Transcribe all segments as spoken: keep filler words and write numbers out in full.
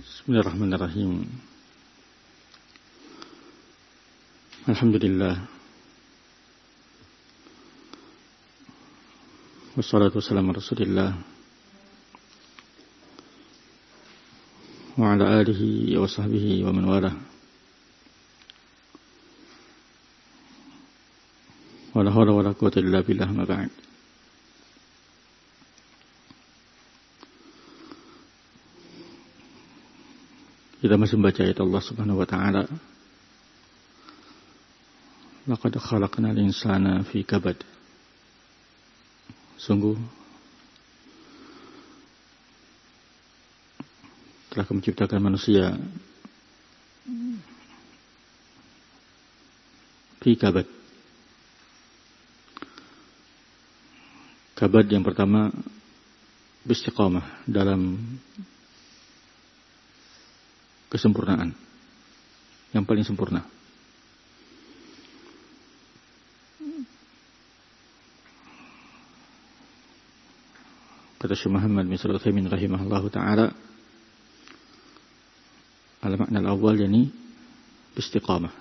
Bismillahirrahmanirrahim. Alhamdulillah. Wassalatu wassalamu ala Rasulillah wa ala alihi wa sahbihi wa man walah. Wa la hawla wa la quwwata illa billah, ma ba'd. Kita masih membaca ayat Allah Subhanahu wa taala. Laqad khalaqnal insana fi kabad. Sungguh telah Kami menciptakan manusia fi kabad. Kabad yang pertama istiqamah dalam kesempurnaan yang paling sempurna. Kata Syekh Muhammad bin Shalih Al-Utsaimin rahimahullahu taala, al-makna al-awwal yani istiqamah.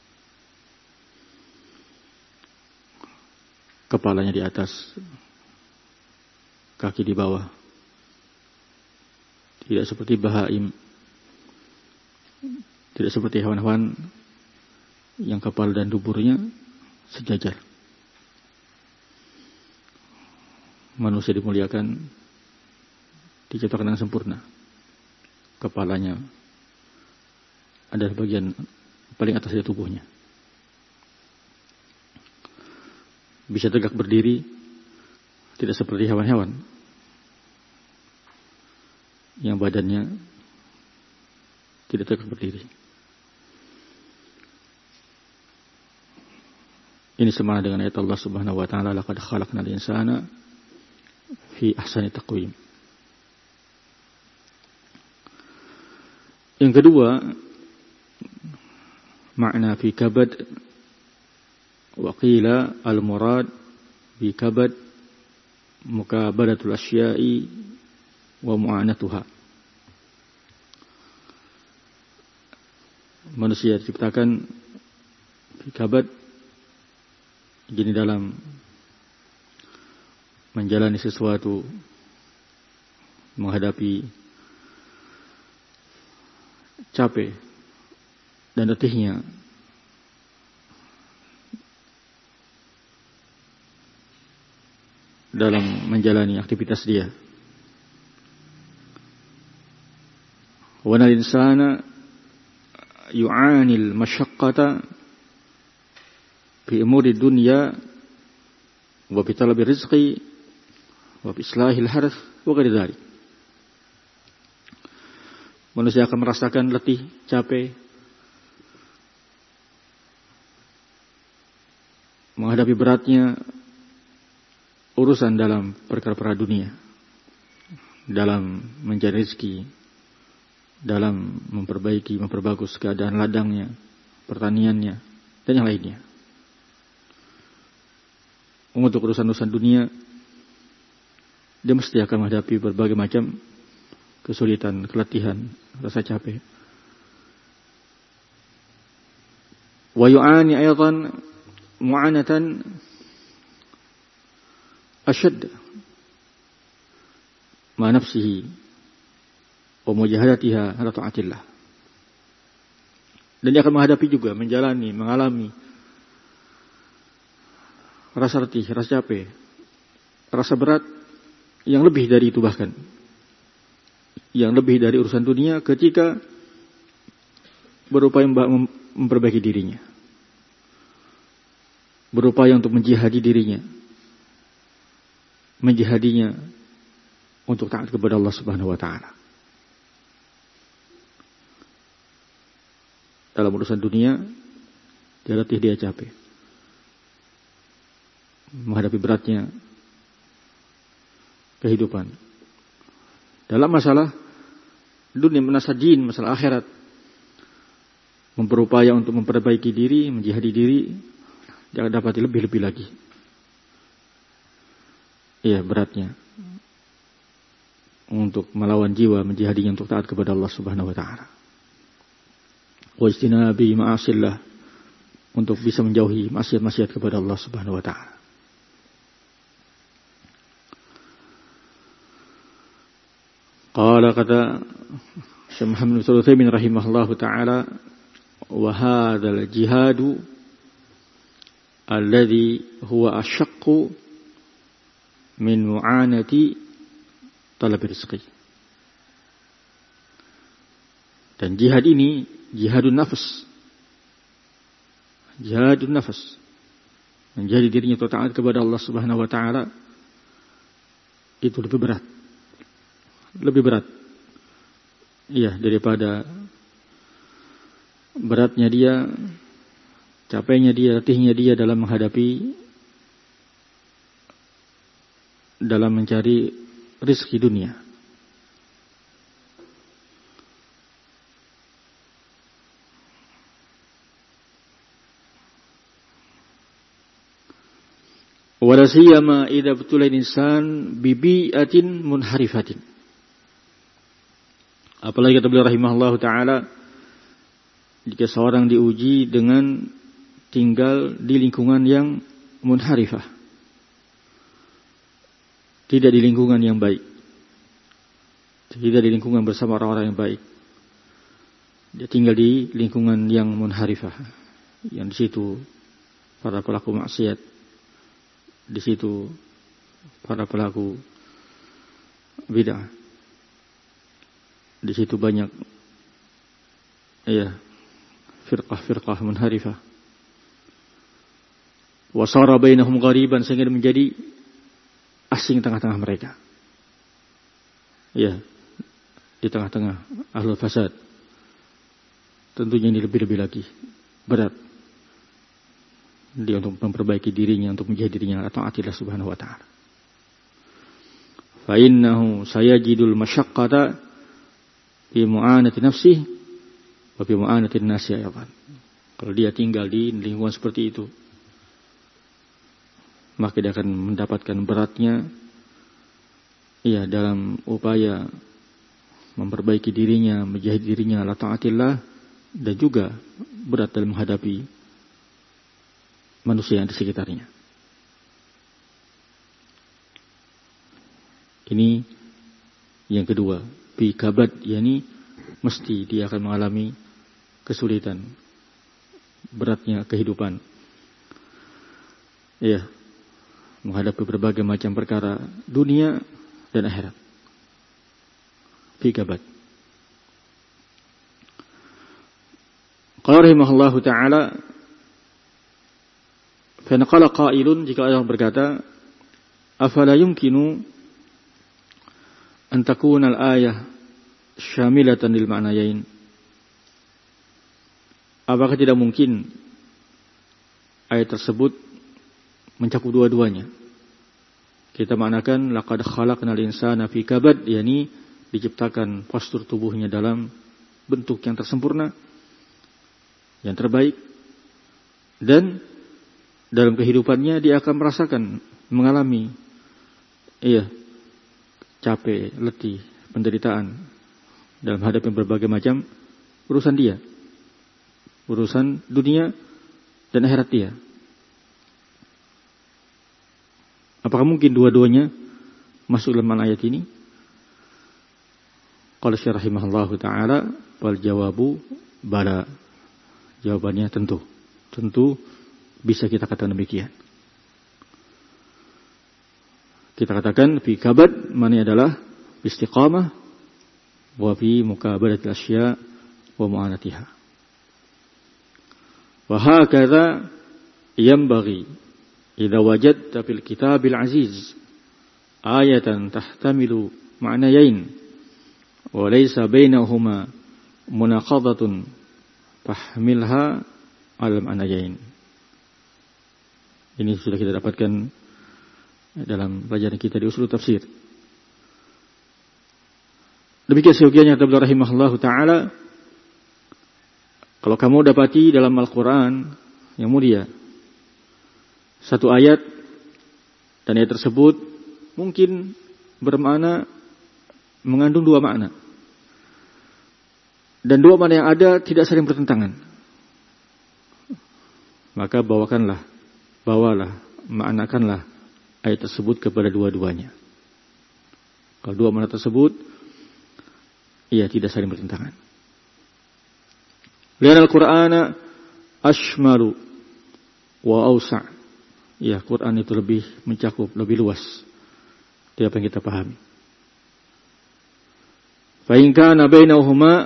Kepalanya di atas, kaki di bawah. Tidak seperti bahaim, tidak seperti hewan-hewan yang kepala dan duburnya sejajar. Manusia dimuliakan, diciptakan dengan sempurna. Kepalanya ada bagian paling atas dari tubuhnya. Bisa tegak berdiri, tidak seperti hewan-hewan yang badannya tidak tegak berdiri. Ini sama dengan ayat Allah Subhanahu wa taala, laqad khalaqnal insana fi ahsani taqwim. Yang kedua, makna fi kabad, wa qila al-murad bi kabad mukabadatul asya'i wa mu'anatuha. Manusia diciptakan fi kabad, jadi dalam menjalani sesuatu, menghadapi capek dan letihnya, dalam menjalani aktivitas dia. Wa nal insana yu'anil masyaqqata fi umuri dunya wa bi talabi rizqi wa bi islahil harth wa ghairi dzalik. Manusia akan merasakan letih, capek menghadapi beratnya urusan dalam perkara-perkara dunia, dalam mencari rezeki, dalam memperbaiki, memperbagus keadaan ladangnya, pertaniannya, dan yang lainnya. Untuk urusan-urusan dunia, dia mesti akan menghadapi berbagai macam kesulitan, keletihan, rasa capek. Wa yu'ani ayatan mu'anatan asyad ma nafsihi wa mujahadatiha ala ta'atillah. Dan dia akan menghadapi juga, menjalani, mengalami rasa letih, rasa capek, rasa berat yang lebih dari itu, bahkan yang lebih dari urusan dunia, ketika berupaya memperbaiki dirinya, berupaya untuk menjihadi dirinya, menjihadinya untuk taat kepada Allah Subhanahu wa taala. Dalam urusan dunia, dia letih, dia capek, menghadapi beratnya kehidupan. Dalam masalah dunia, masalah din, masalah akhirat, berupaya untuk memperbaiki diri, menjihadi diri, jangan dapat lebih-lebih lagi. Iya, beratnya untuk melawan jiwa, menjihadinya untuk taat kepada Allah Subhanahu wa taala. Wa ijtinabi ma'asillah, untuk bisa menjauhi maksiat-maksiat kepada Allah Subhanahu wa taala. Qala kata Syekh Muhammad bin Shalih Al-Utsaimin rahimahullahu taala, wa hadzal jihadu alladhi huwa ashaqqu min mu'anati talab rizqi. Dan jihad ini jihadun nafs. Jihadun nafs. Menjadi dirinya taat kepada Allah Subhanahu wa taala itu lebih berat. Lebih berat. Iya, daripada beratnya dia, capeknya dia, letihnya dia dalam menghadapi, dalam mencari rezeki dunia. Wala siyama idza butula insan bi bi'atin munharifatin. Apalagi kata beliau rahimahullahu taala, jika seorang diuji dengan tinggal di lingkungan yang munharifah, tidak di lingkungan yang baik, tidak di lingkungan bersama orang-orang yang baik, dia tinggal di lingkungan yang munharifah, yang di situ para pelaku maksiat, di situ para pelaku bid'ah. Di situ banyak ya firqah-firqah munharifah. Wa sara bainahum ghariban, sehingga menjadi asing tengah-tengah mereka. Ya, di tengah-tengah ahlul fasad. Tentunya ini lebih-lebih lagi berat dia untuk memperbaiki dirinya, untuk menjadi dirinya atau taatilah Subhanahu wa taala. Fa innahu sayajidul masyaqqata fi mu'anati nafsihi wa fi mu'anati an-nasi ayatan. Kalau dia tinggal di lingkungan seperti itu, maka dia akan mendapatkan beratnya ya dalam upaya memperbaiki dirinya, menjahit dirinya ala taatillah, dan juga berat dalam menghadapi manusia yang di sekitarnya. Ini yang kedua, bi kabad, yakni mesti dia akan mengalami kesulitan, beratnya kehidupan. Ya, menghadapi berbagai macam perkara dunia dan akhirat. Bi kabad. Qala rahimahullahu taala, fa naqala qailun, jika orang berkata, afala yumkinu an takuna al-ayah syamilatan lil ma'nayain. Apakah tidak mungkin ayat tersebut mencakup dua-duanya? Kita maknakan laqad khalaqnal insana fi kabad, yakni diciptakan postur tubuhnya dalam bentuk yang tersempurna, yang terbaik, dan dalam kehidupannya dia akan merasakan, mengalami iya capek, letih, penderitaan dalam menghadapi berbagai macam urusan dia, urusan dunia dan akhirat dia. Apakah mungkin dua-duanya masuk dalam ayat ini? Qala Syekh rahimahullahu taala, wal jawabu bala. Jawabannya tentu. Tentu bisa kita katakan demikian. Kita katakan fi kabad maknanya adalah istiqamah wa fi mukabaratil asya wa mu'anatiha. Wa hakadha yanbaghi idza wajadta fil kitabil aziz ayatan tahtamilu ma'nayain wa laysa bainahuma munaqadatun fahmilha al ma'nayain. Ini sudah kita dapatkan dalam pelajaran kita di usul tafsir. Demikian seyogianya kata beliau rahimahullahu taala, kalau kamu dapati dalam Al-Quran yang mulia satu ayat, dan ayat tersebut mungkin bermakna mengandung dua makna. Dan dua makna yang ada tidak saling bertentangan. Maka bawakanlah, bawalah, maknakanlah ayat tersebut kepada dua-duanya. Kalau dua makna tersebut, ia tidak saling bertentangan. Lian al-Qur'ana ashmalu wa awsa'. Ya, Quran itu lebih mencakup, lebih luas dari apa yang kita pahami. Fa in kana bainahuma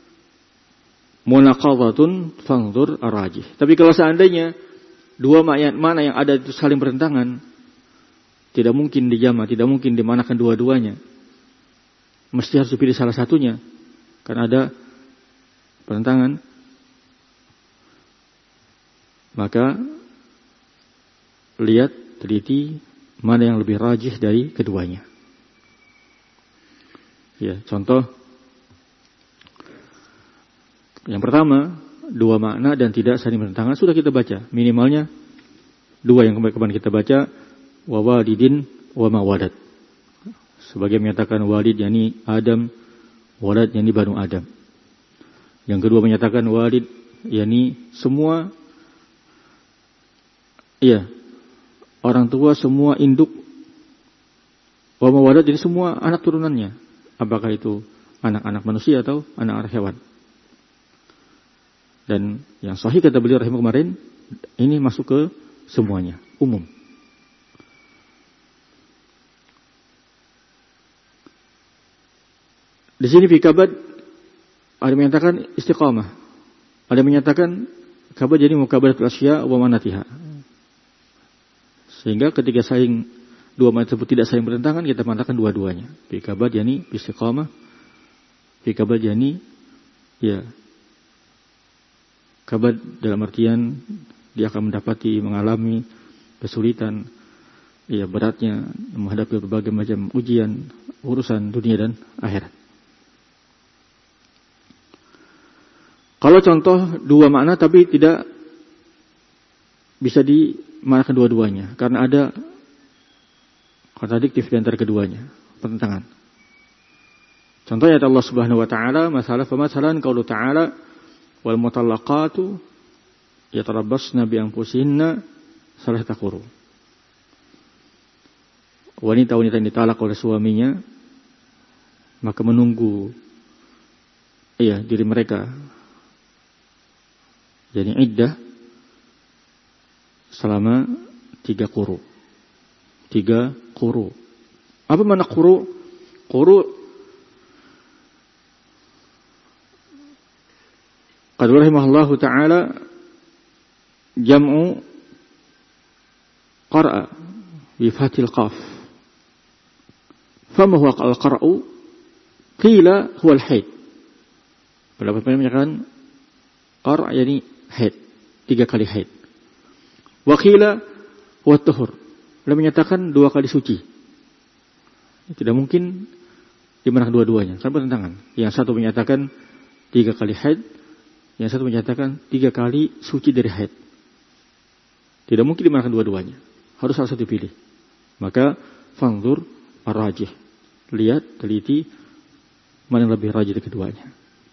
munaqadhatun fanzur ar-rajih. Tapi kalau seandainya dua makna yang ada itu saling bertentangan, tidak mungkin dijama, tidak mungkin dimanakan dua-duanya. Mesti harus dipilih salah satunya. Karena ada pertentangan. Maka lihat, teliti mana yang lebih rajih dari keduanya. Ya, contoh yang pertama, dua makna dan tidak saling bertentangan sudah kita baca. Minimalnya dua yang kemarin kita baca, wa walidin wa ma walad. Sebagai menyatakan walid yakni Adam, walad yakni Banu Adam. Yang kedua menyatakan walid yakni semua, iya, orang tua, semua induk. Wa ma walad jadi semua anak turunannya. Apakah itu anak-anak manusia atau anak-anak hewan. Dan yang sahih kata beliau rahimah kemarin, ini masuk ke semuanya, umum. Di sini fi kabad ada yang menyatakan istiqamah. Ada yang menyatakan kabad jadi mukabaratul asya wa manatiha. Sehingga ketika saling dua makna tersebut tidak saling bertentangan, kita mengatakan dua-duanya. Fi kabad yani istiqamah. Fi kabad yani ya kabad dalam artian dia akan mendapati, mengalami kesulitan, ya beratnya menghadapi berbagai macam ujian, urusan dunia dan akhirat. Kalau contoh dua makna tapi tidak bisa dimaknakan dua-duanya karena ada kontradiktif di antara keduanya, pertentangan. Contohnya Allah Subhanahu wa taala, masalah pemasalan qaulu ta'ala wal mutallaqatu yatarabbasna bi anfusihinna salasata quru. Wanita-wanita yang ditalak oleh suaminya maka menunggu iya diri mereka jadi iddah selama tiga quru. Tiga quru. Apa makna quru? Quru qad rahimahullahu ta'ala jam'u qar'a bi fathil qaf. Fama huwa al-qara'u? Qila huwa al-haid. Pendapat mereka menyatakan qar' yani haid, tiga kali haid. Wa qila huwa at-tuhur. Mereka menyatakan dua kali suci. Tidak mungkin dimanakan dua-duanya, karena bertentangan. Yang satu menyatakan tiga kali haid, yang satu menyatakan tiga kali suci dari haid. Tidak mungkin dimanakan dua-duanya. Harus salah satu pilih. Maka fanzur ar-rajih. Lihat, teliti mana yang lebih rajih dari keduanya.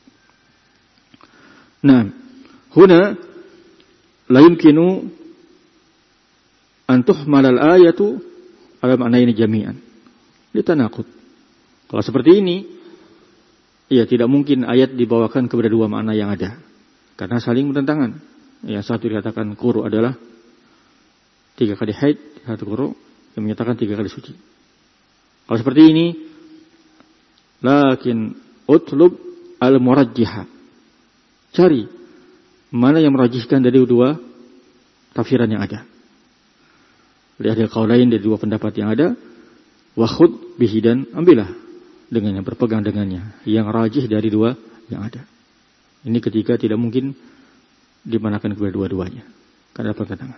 Nah, huna la yumkinu an tuhmal al-ayatu ala ma'naini jami'an. Litanaqud. Kalau seperti ini, ya tidak mungkin ayat dibawakan kepada dua makna yang ada. Karena saling bertentangan. Yang satu dikatakan quru adalah tiga kali haid, satu quru yang menyatakan tiga kali suci. Kalau seperti ini, lakin utlub al-murajjiha. Cari mana yang merajihkan dari dua tafsiran yang ada. Lihat dari qaul lain dari dua pendapat yang ada, wa khudh bihi dan ambillah dengannya, berpegang dengannya yang rajih dari dua yang ada. Ini ketika tidak mungkin dimanakan kepada dua-duanya karena pertentangan.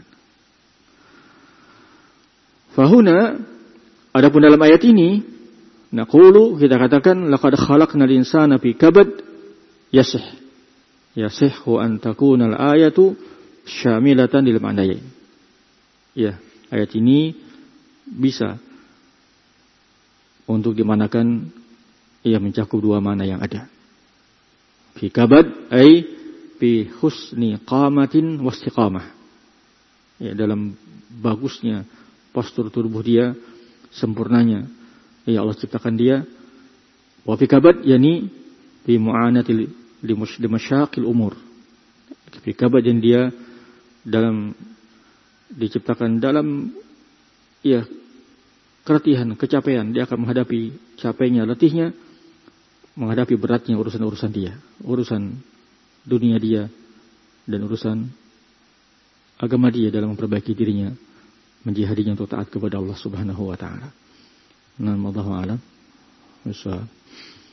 Fahuna, adapun dalam ayat ini, naqulu kita katakan laqad khalaqnal insana fi kabad yasih. Yasihhu an takuna al-ayatu syamilatan lil ma'nayain. Ya, ayat ini bisa untuk dimanakan ia mencakup dua makna yang ada. Fi kabad ay fi husni qamatin wastiqamah. Ya, dalam bagusnya postur tubuh dia, sempurnanya ya Allah ciptakan dia. Wa fi kabad yani fi mu'anatil limasyaqil umur. Fi kabad yang dia dalam diciptakan dalam ya keletihan, kecapean, dia akan menghadapi capeknya, letihnya, menghadapi beratnya urusan-urusan dia, urusan dunia dia dan urusan agama dia dalam memperbaiki dirinya, menjihadinya untuk taat kepada Allah Subhanahu wa taala. Nah, wallahu a'lam.